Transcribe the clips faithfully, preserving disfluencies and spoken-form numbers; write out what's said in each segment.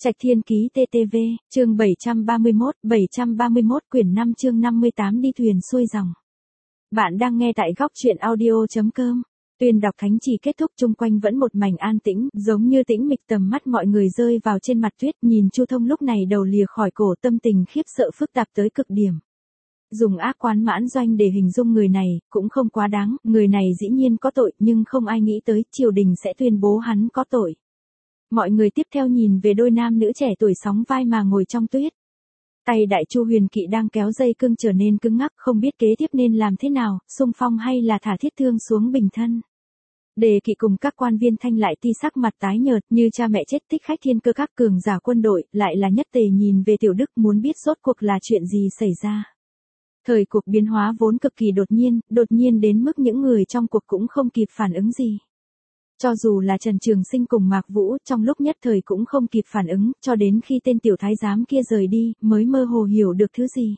Trạch Thiên Ký tê tê vê, chương bảy trăm ba mươi mốt, bảy trăm ba mươi mốt quyển năm chương năm mươi tám đi thuyền xuôi dòng. Bạn đang nghe tại góc truyện audio chấm com. Tuyên đọc thánh chỉ kết thúc, chung quanh vẫn một mảnh an tĩnh, giống như tĩnh mịch, tầm mắt mọi người rơi vào trên mặt tuyết, nhìn Chu Thông lúc này đầu lìa khỏi cổ, tâm tình khiếp sợ phức tạp tới cực điểm. Dùng ác quán mãn doanh để hình dung người này, cũng không quá đáng, người này dĩ nhiên có tội, nhưng không ai nghĩ tới, triều đình sẽ tuyên bố hắn có tội. Mọi người tiếp theo nhìn về đôi nam nữ trẻ tuổi sóng vai mà ngồi trong tuyết. Tay Đại Chu Huyền Kỵ đang kéo dây cương trở nên cứng ngắc, không biết kế tiếp nên làm thế nào, xung phong hay là thả thiết thương xuống bình thân. Đề Kỵ cùng các quan viên Thanh lại ti sắc mặt tái nhợt như cha mẹ chết, thích khách thiên cơ, các cường giả quân đội, lại là nhất tề nhìn về Tiểu Đức, muốn biết rốt cuộc là chuyện gì xảy ra. Thời cuộc biến hóa vốn cực kỳ đột nhiên, đột nhiên đến mức những người trong cuộc cũng không kịp phản ứng gì. Cho dù là Trần Trường Sinh cùng Mạc Vũ, trong lúc nhất thời cũng không kịp phản ứng, cho đến khi tên tiểu thái giám kia rời đi, mới mơ hồ hiểu được thứ gì.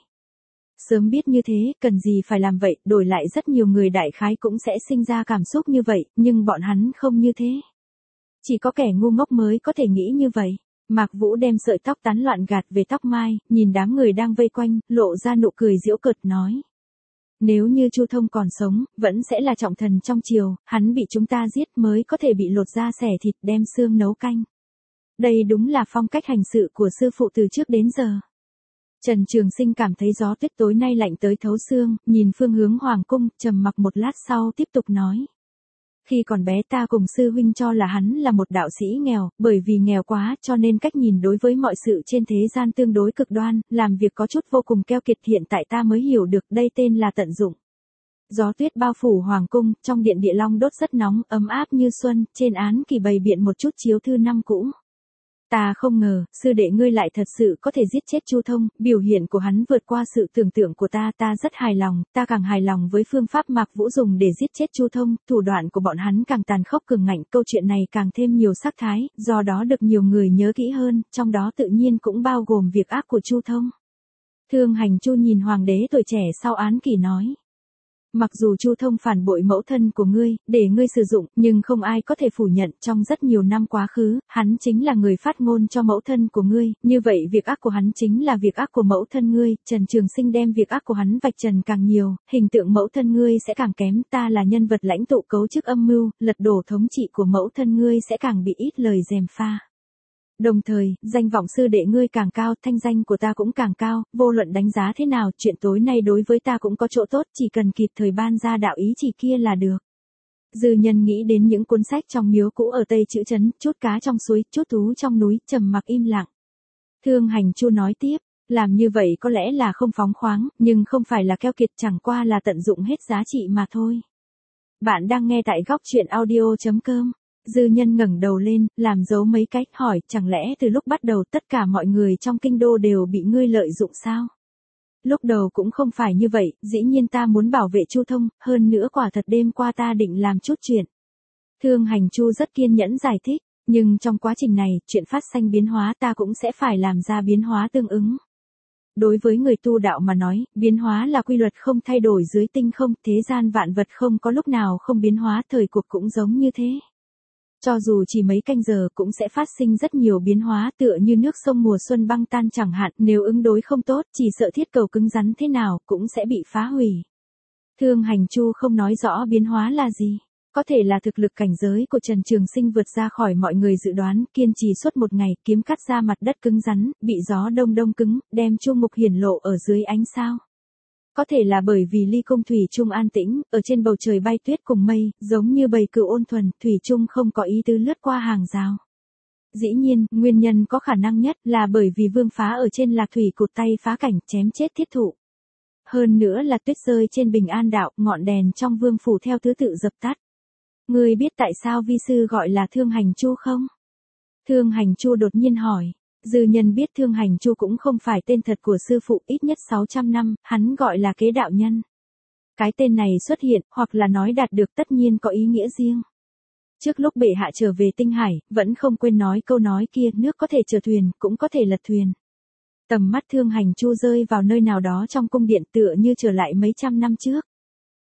Sớm biết như thế, cần gì phải làm vậy, đổi lại rất nhiều người đại khái cũng sẽ sinh ra cảm xúc như vậy, nhưng bọn hắn không như thế. Chỉ có kẻ ngu ngốc mới có thể nghĩ như vậy. Mạc Vũ đem sợi tóc tán loạn gạt về tóc mai, nhìn đám người đang vây quanh, lộ ra nụ cười giễu cợt nói. Nếu như Chu Thông còn sống, vẫn sẽ là trọng thần trong triều, hắn bị chúng ta giết mới có thể bị lột da xẻ thịt, đem xương nấu canh. Đây đúng là phong cách hành sự của sư phụ từ trước đến giờ. Trần Trường Sinh cảm thấy gió tuyết tối nay lạnh tới thấu xương, nhìn phương hướng hoàng cung, trầm mặc một lát sau tiếp tục nói. Khi còn bé ta cùng sư huynh cho là hắn là một đạo sĩ nghèo, bởi vì nghèo quá cho nên cách nhìn đối với mọi sự trên thế gian tương đối cực đoan, làm việc có chút vô cùng keo kiệt, hiện tại ta mới hiểu được đây tên là tận dụng. Gió tuyết bao phủ hoàng cung, trong điện địa long đốt rất nóng, ấm áp như xuân, trên án kỳ bày biện một chút chiếu thư năm cũ. Ta không ngờ, sư đệ ngươi lại thật sự có thể giết chết Chu Thông, biểu hiện của hắn vượt qua sự tưởng tượng của ta, ta rất hài lòng, ta càng hài lòng với phương pháp Mạc Vũ dùng để giết chết Chu Thông, thủ đoạn của bọn hắn càng tàn khốc cường ngạnh, câu chuyện này càng thêm nhiều sắc thái, do đó được nhiều người nhớ kỹ hơn, trong đó tự nhiên cũng bao gồm việc ác của Chu Thông. Thương Hành Chu nhìn hoàng đế tuổi trẻ sau án kỷ nói. Mặc dù Chu Thông phản bội mẫu thân của ngươi, để ngươi sử dụng, nhưng không ai có thể phủ nhận, trong rất nhiều năm quá khứ, hắn chính là người phát ngôn cho mẫu thân của ngươi, như vậy việc ác của hắn chính là việc ác của mẫu thân ngươi, Trần Trường Sinh đem việc ác của hắn vạch trần càng nhiều, hình tượng mẫu thân ngươi sẽ càng kém, ta là nhân vật lãnh tụ cấu chức âm mưu, lật đổ thống trị của mẫu thân ngươi sẽ càng bị ít lời gièm pha. Đồng thời, danh vọng sư đệ ngươi càng cao, thanh danh của ta cũng càng cao, vô luận đánh giá thế nào, chuyện tối nay đối với ta cũng có chỗ tốt, chỉ cần kịp thời ban ra đạo ý chỉ kia là được. Dư Nhân nghĩ đến những cuốn sách trong miếu cũ ở Tây Chữ Trấn, chút cá trong suối, chút thú trong núi, trầm mặc im lặng. Thương Hành Chu nói tiếp, làm như vậy có lẽ là không phóng khoáng, nhưng không phải là keo kiệt, chẳng qua là tận dụng hết giá trị mà thôi. Bạn đang nghe tại góc truyện audio chấm com. Dư Nhân ngẩng đầu lên, làm dấu mấy cách, hỏi, chẳng lẽ từ lúc bắt đầu tất cả mọi người trong kinh đô đều bị ngươi lợi dụng sao? Lúc đầu cũng không phải như vậy, dĩ nhiên ta muốn bảo vệ Chu Thông, hơn nữa quả thật đêm qua ta định làm chút chuyện. Thương Hành Chu rất kiên nhẫn giải thích, nhưng trong quá trình này, chuyện phát sinh biến hóa ta cũng sẽ phải làm ra biến hóa tương ứng. Đối với người tu đạo mà nói, biến hóa là quy luật không thay đổi dưới tinh không, thế gian vạn vật không có lúc nào không biến hóa, thời cuộc cũng giống như thế. Cho dù chỉ mấy canh giờ cũng sẽ phát sinh rất nhiều biến hóa, tựa như nước sông mùa xuân băng tan chẳng hạn, nếu ứng đối không tốt, chỉ sợ thiết cầu cứng rắn thế nào, cũng sẽ bị phá hủy. Thương Hành Chu không nói rõ biến hóa là gì. Có thể là thực lực cảnh giới của Trần Trường Sinh vượt ra khỏi mọi người dự đoán, kiên trì suốt một ngày, kiếm cắt ra mặt đất cứng rắn, bị gió đông đông cứng, đem Chu Mục hiển lộ ở dưới ánh sao. Có thể là bởi vì ly cung thủy chung an tĩnh, ở trên bầu trời bay tuyết cùng mây, giống như bầy cừu ôn thuần, thủy chung không có ý tứ lướt qua hàng rào. Dĩ nhiên, nguyên nhân có khả năng nhất là bởi vì vương phá ở trên lạc thủy cụt tay phá cảnh chém chết thiết thụ. Hơn nữa là tuyết rơi trên Bình An đạo, ngọn đèn trong vương phủ theo thứ tự dập tắt. Ngươi biết tại sao vi sư gọi là Thương Hành Chu không? Thương Hành Chu đột nhiên hỏi. Dư Nhân biết Thương Hành Chu cũng không phải tên thật của sư phụ, ít nhất sáu trăm năm, hắn gọi là Kế Đạo Nhân. Cái tên này xuất hiện, hoặc là nói đạt được tất nhiên có ý nghĩa riêng. Trước lúc bệ hạ trở về Tinh Hải, vẫn không quên nói câu nói kia, nước có thể chở thuyền, cũng có thể lật thuyền. Tầm mắt Thương Hành Chu rơi vào nơi nào đó trong cung điện, tựa như trở lại mấy trăm năm trước.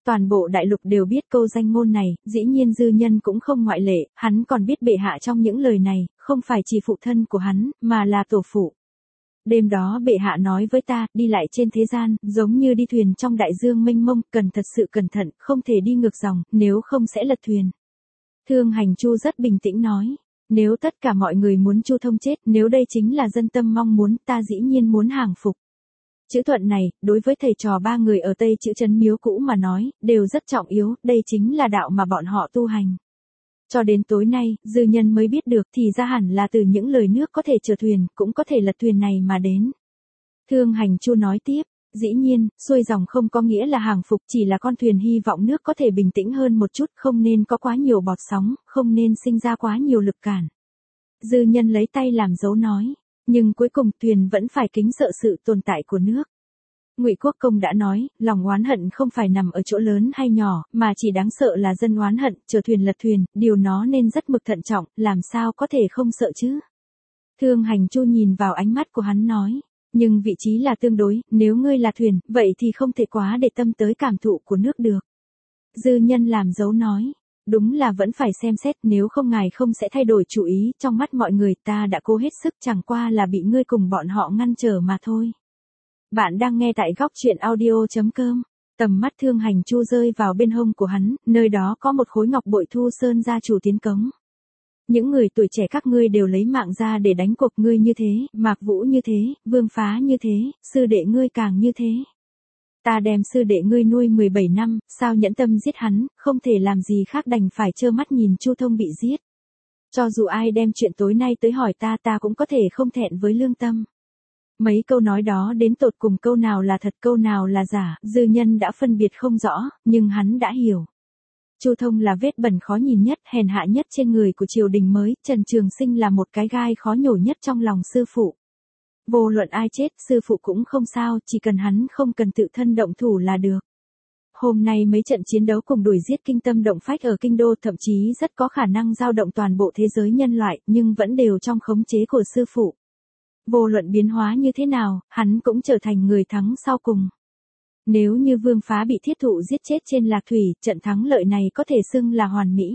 Toàn bộ đại lục đều biết câu danh ngôn này, dĩ nhiên Dư Nhân cũng không ngoại lệ, hắn còn biết bệ hạ trong những lời này, không phải chỉ phụ thân của hắn, mà là tổ phụ. Đêm đó bệ hạ nói với ta, đi lại trên thế gian, giống như đi thuyền trong đại dương mênh mông, cần thật sự cẩn thận, không thể đi ngược dòng, nếu không sẽ lật thuyền. Thương Hành Chu rất bình tĩnh nói, nếu tất cả mọi người muốn Chu Thông chết, nếu đây chính là dân tâm mong muốn, ta dĩ nhiên muốn hàng phục. Chữ thuận này, đối với thầy trò ba người ở Tây Chữ Trấn Miếu cũ mà nói, đều rất trọng yếu, đây chính là đạo mà bọn họ tu hành. Cho đến tối nay, Dư Nhân mới biết được thì ra hẳn là từ những lời nước có thể chở thuyền, cũng có thể lật thuyền này mà đến. Thương Hành Chu nói tiếp, dĩ nhiên, xuôi dòng không có nghĩa là hàng phục, chỉ là con thuyền hy vọng nước có thể bình tĩnh hơn một chút, không nên có quá nhiều bọt sóng, không nên sinh ra quá nhiều lực cản. Dư Nhân lấy tay làm dấu nói, nhưng cuối cùng thuyền vẫn phải kính sợ sự tồn tại của nước. Ngụy Quốc Công đã nói, lòng oán hận không phải nằm ở chỗ lớn hay nhỏ, mà chỉ đáng sợ là dân oán hận, chở thuyền lật thuyền, điều nó nên rất mực thận trọng, làm sao có thể không sợ chứ. Thương Hành Chu nhìn vào ánh mắt của hắn nói, nhưng vị trí là tương đối, nếu ngươi là thuyền, vậy thì không thể quá để tâm tới cảm thụ của nước được. Dư Nhân làm dấu nói, đúng là vẫn phải xem xét, nếu không ngài không sẽ thay đổi chủ ý, trong mắt mọi người ta đã cố hết sức, chẳng qua là bị ngươi cùng bọn họ ngăn trở mà thôi. Bạn đang nghe tại góc truyện audio chấm com. Tầm mắt Thương Hành Chu rơi vào bên hông của hắn, nơi đó có một khối ngọc bội Thu Sơn gia chủ tiến cống. Những người tuổi trẻ các ngươi đều lấy mạng ra để đánh cuộc, ngươi như thế, Mạc Vũ như thế, Vương Phá như thế, sư đệ ngươi càng như thế. Ta đem sư đệ ngươi nuôi mười bảy năm, sao nhẫn tâm giết hắn, không thể làm gì khác đành phải trơ mắt nhìn Chu Thông bị giết. Cho dù ai đem chuyện tối nay tới hỏi ta, ta cũng có thể không thẹn với lương tâm. Mấy câu nói đó đến tột cùng câu nào là thật câu nào là giả, Dư Nhân đã phân biệt không rõ, nhưng hắn đã hiểu. Chu Thông là vết bẩn khó nhìn nhất, hèn hạ nhất trên người của triều đình mới, Trần Trường Sinh là một cái gai khó nhổ nhất trong lòng sư phụ. Vô luận ai chết, sư phụ cũng không sao, chỉ cần hắn không cần tự thân động thủ là được. Hôm nay mấy trận chiến đấu cùng đuổi giết kinh tâm động phách ở kinh đô, thậm chí rất có khả năng dao động toàn bộ thế giới nhân loại, nhưng vẫn đều trong khống chế của sư phụ. Vô luận biến hóa như thế nào, hắn cũng trở thành người thắng sau cùng. Nếu như Vương Phá bị thiết thụ giết chết trên Lạc Thủy, trận thắng lợi này có thể xưng là hoàn mỹ.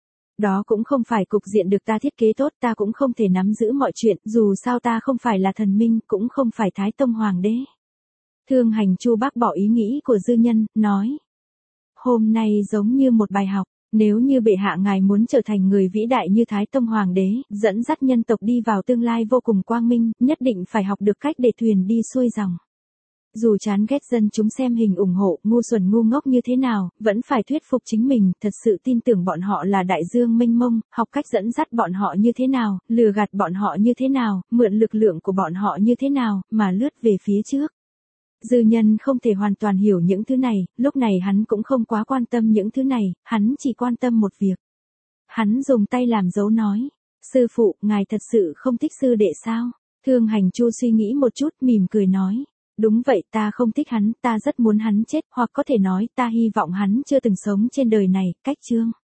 Đó cũng không phải cục diện được ta thiết kế tốt, ta cũng không thể nắm giữ mọi chuyện, dù sao ta không phải là thần minh, cũng không phải Thái Tông Hoàng đế. Thương Hành Chu bác bỏ ý nghĩ của Dư Nhân, nói. Hôm nay giống như một bài học, nếu như bệ hạ ngài muốn trở thành người vĩ đại như Thái Tông Hoàng đế, dẫn dắt nhân tộc đi vào tương lai vô cùng quang minh, nhất định phải học được cách để thuyền đi xuôi dòng. Dù chán ghét dân chúng xem hình ủng hộ, ngu xuẩn ngu ngốc như thế nào, vẫn phải thuyết phục chính mình, thật sự tin tưởng bọn họ là đại dương mênh mông, học cách dẫn dắt bọn họ như thế nào, lừa gạt bọn họ như thế nào, mượn lực lượng của bọn họ như thế nào, mà lướt về phía trước. Dư Nhân không thể hoàn toàn hiểu những thứ này, lúc này hắn cũng không quá quan tâm những thứ này, hắn chỉ quan tâm một việc. Hắn dùng tay làm dấu nói, sư phụ, ngài thật sự không thích sư đệ sao? Thương Hành Chu suy nghĩ một chút, mỉm cười nói. Đúng vậy, ta không thích hắn, ta rất muốn hắn chết, hoặc có thể nói ta hy vọng hắn chưa từng sống trên đời này, cách chương.